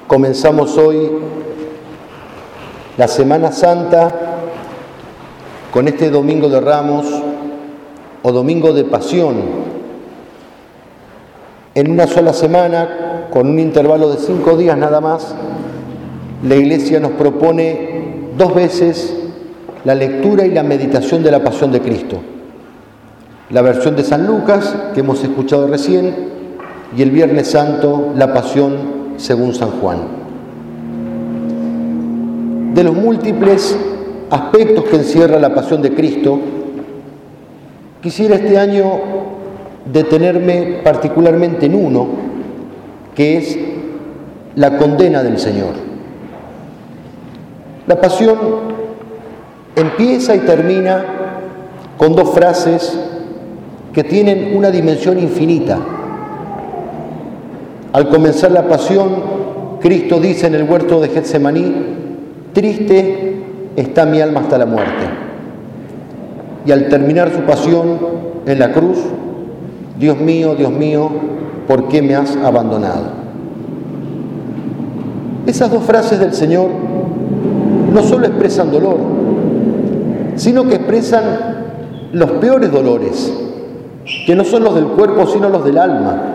Comenzamos hoy la Semana Santa con este Domingo de Ramos o Domingo de Pasión. En una sola semana, con un intervalo de 5 días nada más, la Iglesia nos propone 2 veces la lectura y la meditación de la Pasión de Cristo. La versión de San Lucas, que hemos escuchado recién, y el Viernes Santo, la Pasión según San Juan. De los múltiples aspectos que encierra la Pasión de Cristo, quisiera este año detenerme particularmente en uno, que es la condena del Señor. La Pasión empieza y termina con 2 frases que tienen una dimensión infinita. Al comenzar la Pasión, Cristo dice en el huerto de Getsemaní: triste está mi alma hasta la muerte. Y al terminar su pasión en la cruz, Dios mío, ¿por qué me has abandonado? Esas 2 frases del Señor no solo expresan dolor, sino que expresan los peores dolores, que no son los del cuerpo, sino los del alma.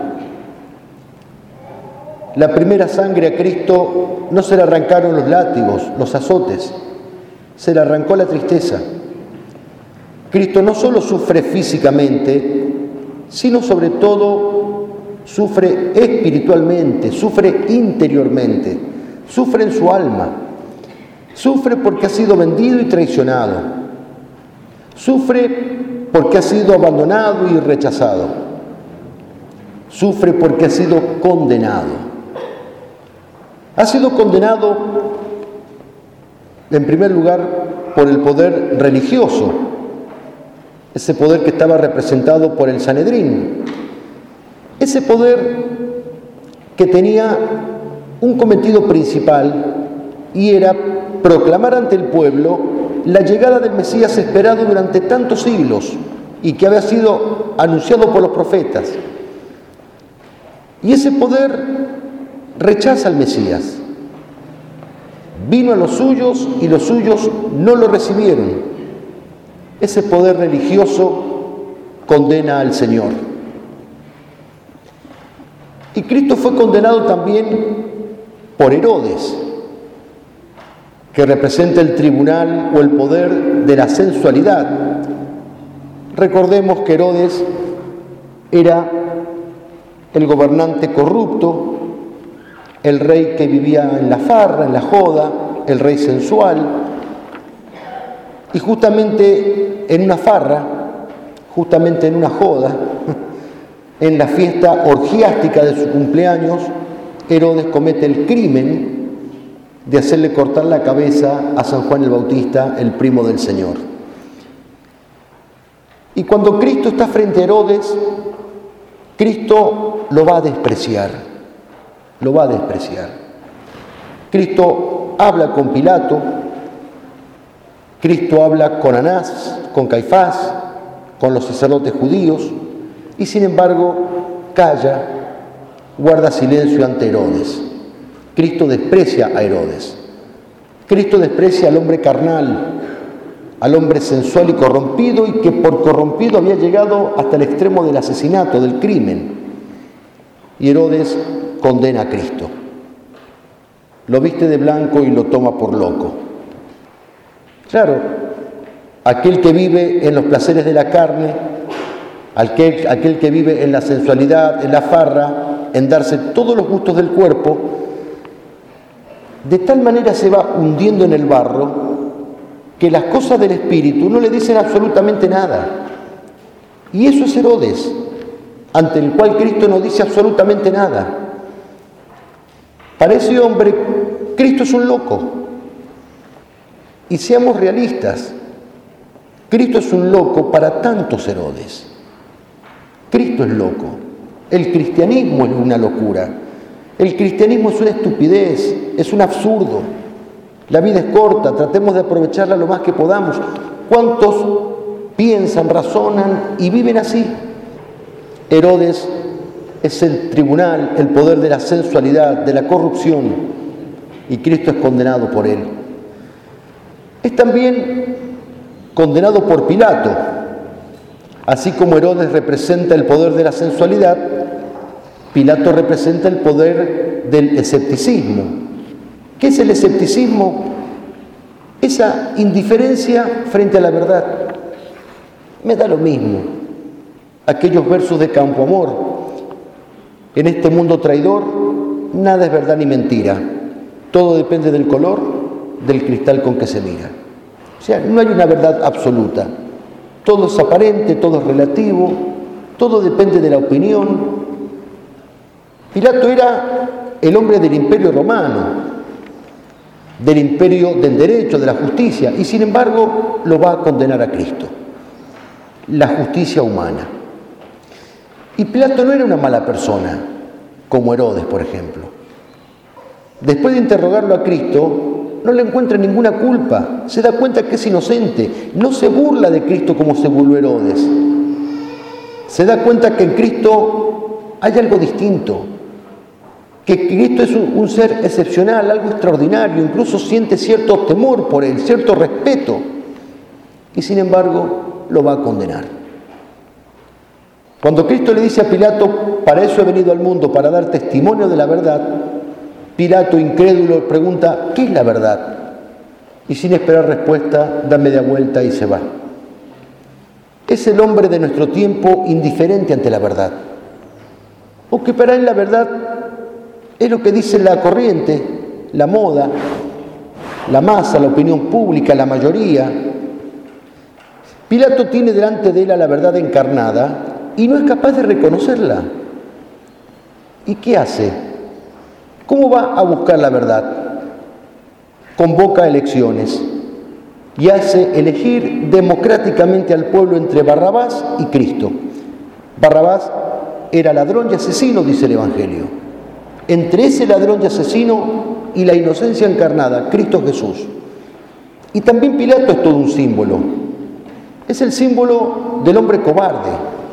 La primera sangre a Cristo no se le arrancaron los látigos, los azotes, se le arrancó la tristeza. Cristo no solo sufre físicamente, sino sobre todo sufre espiritualmente, sufre interiormente, sufre en su alma, sufre porque ha sido vendido y traicionado, sufre porque ha sido abandonado y rechazado, sufre porque ha sido condenado. Ha sido condenado, en primer lugar, por el poder religioso, ese poder que estaba representado por el Sanedrín, ese poder que tenía un cometido principal y era proclamar ante el pueblo la llegada del Mesías esperado durante tantos siglos y que había sido anunciado por los profetas. Y ese poder rechaza al Mesías. Vino a los suyos y los suyos no lo recibieron. Ese poder religioso condena al Señor. Y Cristo fue condenado también por Herodes, que representa el tribunal o el poder de la sensualidad. Recordemos que Herodes era el gobernante corrupto, el rey que vivía en la farra, en la joda, el rey sensual. Y justamente en una farra, justamente en una joda, en la fiesta orgiástica de su cumpleaños, Herodes comete el crimen de hacerle cortar la cabeza a San Juan el Bautista, el primo del Señor. Y cuando Cristo está frente a Herodes, Cristo lo va a despreciar. Lo va a despreciar. Cristo habla con Pilato, Cristo habla con Anás, con Caifás, con los sacerdotes judíos, y sin embargo calla, guarda silencio ante Herodes. Cristo desprecia a Herodes. Cristo desprecia al hombre carnal, al hombre sensual y corrompido, y que por corrompido había llegado hasta el extremo del asesinato, del crimen. Y Herodes condena a Cristo. Lo viste de blanco y lo toma por loco. Claro, aquel que vive en los placeres de la carne, aquel que vive en la sensualidad, en la farra, en darse todos los gustos del cuerpo, de tal manera se va hundiendo en el barro que las cosas del espíritu no le dicen absolutamente nada. Y eso es Herodes, ante el cual Cristo no dice absolutamente nada. Para ese hombre, Cristo es un loco. Y seamos realistas, Cristo es un loco para tantos Herodes. Cristo es loco. El cristianismo es una locura. El cristianismo es una estupidez, es un absurdo. La vida es corta, tratemos de aprovecharla lo más que podamos. ¿Cuántos piensan, razonan y viven así? Herodes es el tribunal, el poder de la sensualidad, de la corrupción, y Cristo es condenado por él. Es también condenado por Pilato. Así como Herodes representa el poder de la sensualidad, Pilato representa el poder del escepticismo. ¿Qué es el escepticismo? Esa indiferencia frente a la verdad. Me da lo mismo. Aquellos versos de Campoamor: en este mundo traidor, nada es verdad ni mentira. Todo depende del color del cristal con que se mira. O sea, no hay una verdad absoluta. Todo es aparente, todo es relativo, todo depende de la opinión. Pilato era el hombre del Imperio Romano, del imperio del derecho, de la justicia, y sin embargo lo va a condenar a Cristo. La justicia humana. Y Pilato no era una mala persona, como Herodes, por ejemplo. Después de interrogarlo a Cristo, no le encuentra ninguna culpa, se da cuenta que es inocente, no se burla de Cristo como se burló Herodes. Se da cuenta que en Cristo hay algo distinto, que Cristo es un ser excepcional, algo extraordinario, incluso siente cierto temor por él, cierto respeto, y sin embargo lo va a condenar. Cuando Cristo le dice a Pilato: para eso he venido al mundo, para dar testimonio de la verdad, Pilato, incrédulo, pregunta: ¿qué es la verdad? Y sin esperar respuesta, da media vuelta y se va. Es el hombre de nuestro tiempo indiferente ante la verdad, o que para él la verdad es lo que dice la corriente, la moda, la masa, la opinión pública, la mayoría. Pilato tiene delante de él a la verdad encarnada y no es capaz de reconocerla. ¿Y qué hace? ¿Cómo va a buscar la verdad? Convoca elecciones y hace elegir democráticamente al pueblo entre Barrabás y Cristo. Barrabás era ladrón y asesino, dice el Evangelio. Entre ese ladrón y asesino y la inocencia encarnada, Cristo Jesús. Y también Pilato es todo un símbolo. Es el símbolo del hombre cobarde.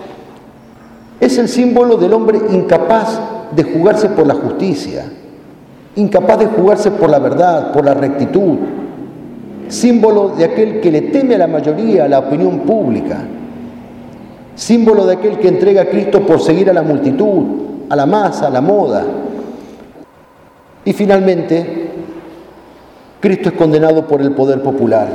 Es el símbolo del hombre incapaz de jugarse por la justicia, incapaz de jugarse por la verdad, por la rectitud. Símbolo de aquel que le teme a la mayoría, a la opinión pública. Símbolo de aquel que entrega a Cristo por seguir a la multitud, a la masa, a la moda. Y finalmente, Cristo es condenado por el poder popular,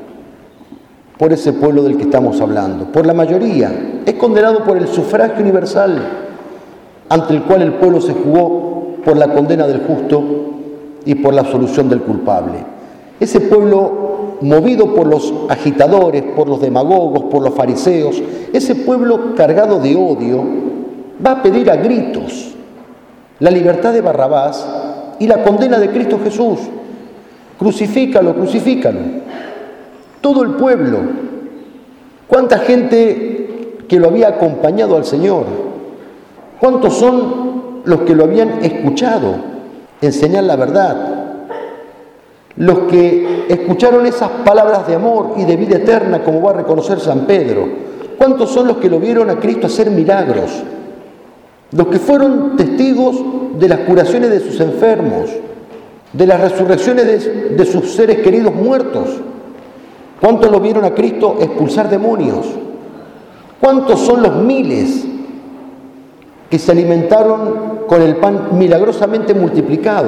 por ese pueblo del que estamos hablando, por la mayoría. Es condenado por el sufragio universal, ante el cual el pueblo se jugó por la condena del justo y por la absolución del culpable. Ese pueblo, movido por los agitadores, por los demagogos, por los fariseos, ese pueblo cargado de odio, va a pedir a gritos la libertad de Barrabás y la condena de Cristo Jesús. Crucifícalo, crucifícalo. Todo el pueblo. ¿Cuánta gente que lo había acompañado al Señor? ¿Cuántos son los que lo habían escuchado enseñar la verdad? Los que escucharon esas palabras de amor y de vida eterna, como va a reconocer San Pedro. ¿Cuántos son los que lo vieron a Cristo hacer milagros? Los que fueron testigos de las curaciones de sus enfermos, de las resurrecciones de sus seres queridos muertos. ¿Cuántos lo vieron a Cristo expulsar demonios? ¿Cuántos son los miles que se alimentaron con el pan milagrosamente multiplicado?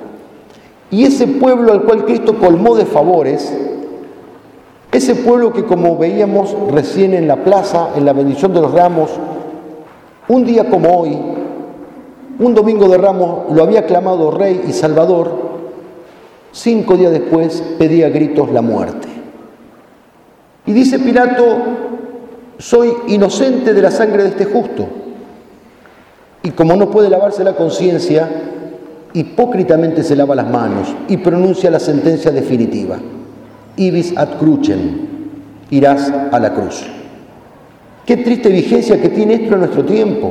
Y ese pueblo al cual Cristo colmó de favores, ese pueblo que, como veíamos recién en la plaza, en la bendición de los ramos, un día como hoy, un domingo de Ramos, lo había aclamado Rey y Salvador, 5 días después pedía a gritos la muerte. Y dice Pilato: soy inocente de la sangre de este justo. Y como no puede lavarse la conciencia, hipócritamente se lava las manos y pronuncia la sentencia definitiva: ibis ad crucem, irás a la cruz. Qué triste vigencia que tiene esto en nuestro tiempo.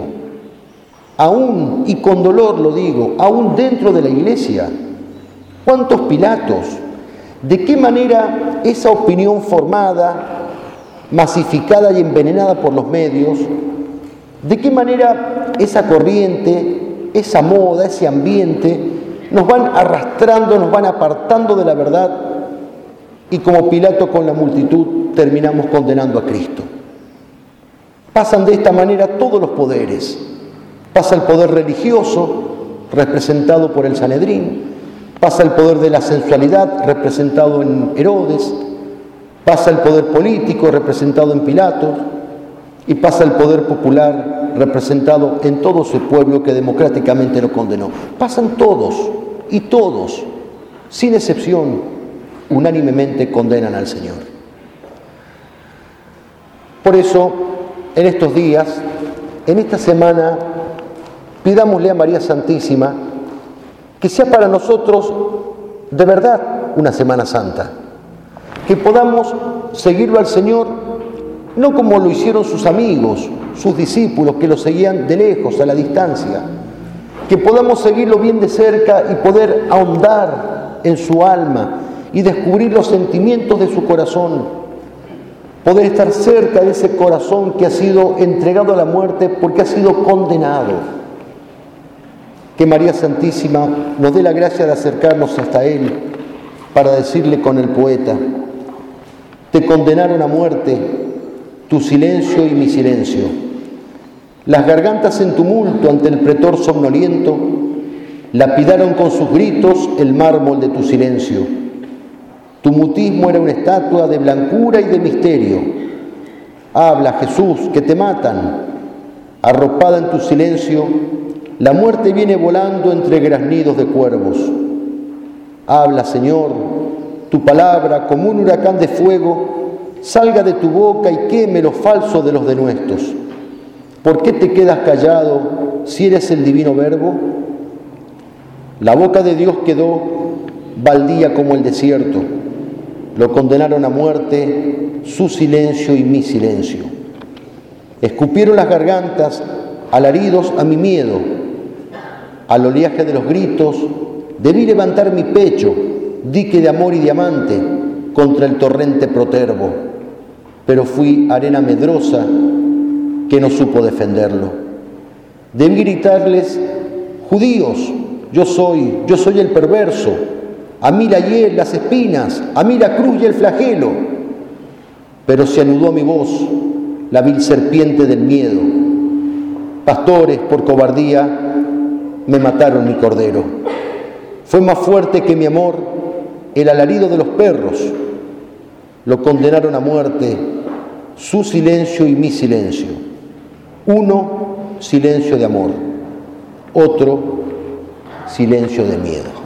Aún, y con dolor lo digo, aún dentro de la Iglesia. ¿Cuántos Pilatos? ¿De qué manera esa opinión formada, masificada y envenenada por los medios, de qué manera esa corriente, esa moda, ese ambiente, nos van arrastrando, nos van apartando de la verdad y como Pilato con la multitud terminamos condenando a Cristo. Pasan de esta manera todos los poderes. Pasa el poder religioso, representado por el Sanedrín, pasa el poder de la sensualidad, representado en Herodes, pasa el poder político, representado en Pilato, y pasa el poder popular, representado en todo ese pueblo que democráticamente lo condenó. Pasan todos, y todos, sin excepción, unánimemente condenan al Señor. Por eso, en estos días, en esta semana, pidámosle a María Santísima que sea para nosotros de verdad una Semana Santa, que podamos seguirlo al Señor no como lo hicieron sus amigos, sus discípulos que lo seguían de lejos, a la distancia, que podamos seguirlo bien de cerca y poder ahondar en su alma y descubrir los sentimientos de su corazón, poder estar cerca de ese corazón que ha sido entregado a la muerte porque ha sido condenado. Que María Santísima nos dé la gracia de acercarnos hasta Él para decirle con el poeta: te condenaron a muerte tu silencio y mi silencio. Las gargantas en tumulto ante el pretor somnoliento lapidaron con sus gritos el mármol de tu silencio. Tu mutismo era una estatua de blancura y de misterio. Habla, Jesús, que te matan. Arropada en tu silencio, la muerte viene volando entre graznidos de cuervos. Habla, Señor, tu palabra, como un huracán de fuego, salga de tu boca y queme lo falso de los denuestos. ¿Por qué te quedas callado si eres el divino Verbo? La boca de Dios quedó baldía como el desierto. Lo condenaron a muerte su silencio y mi silencio. Escupieron las gargantas, alaridos a mi miedo. Al oleaje de los gritos, debí levantar mi pecho, dique de amor y diamante, contra el torrente protervo. Pero fui arena medrosa que no supo defenderlo. Debí gritarles: judíos, yo soy el perverso, a mí la hiel, las espinas, a mí la cruz y el flagelo. Pero se anudó a mi voz la vil serpiente del miedo. Pastores, por cobardía, me mataron mi cordero. Fue más fuerte que mi amor el alarido de los perros. Lo condenaron a muerte su silencio y mi silencio. Uno, silencio de amor. Otro, silencio de miedo.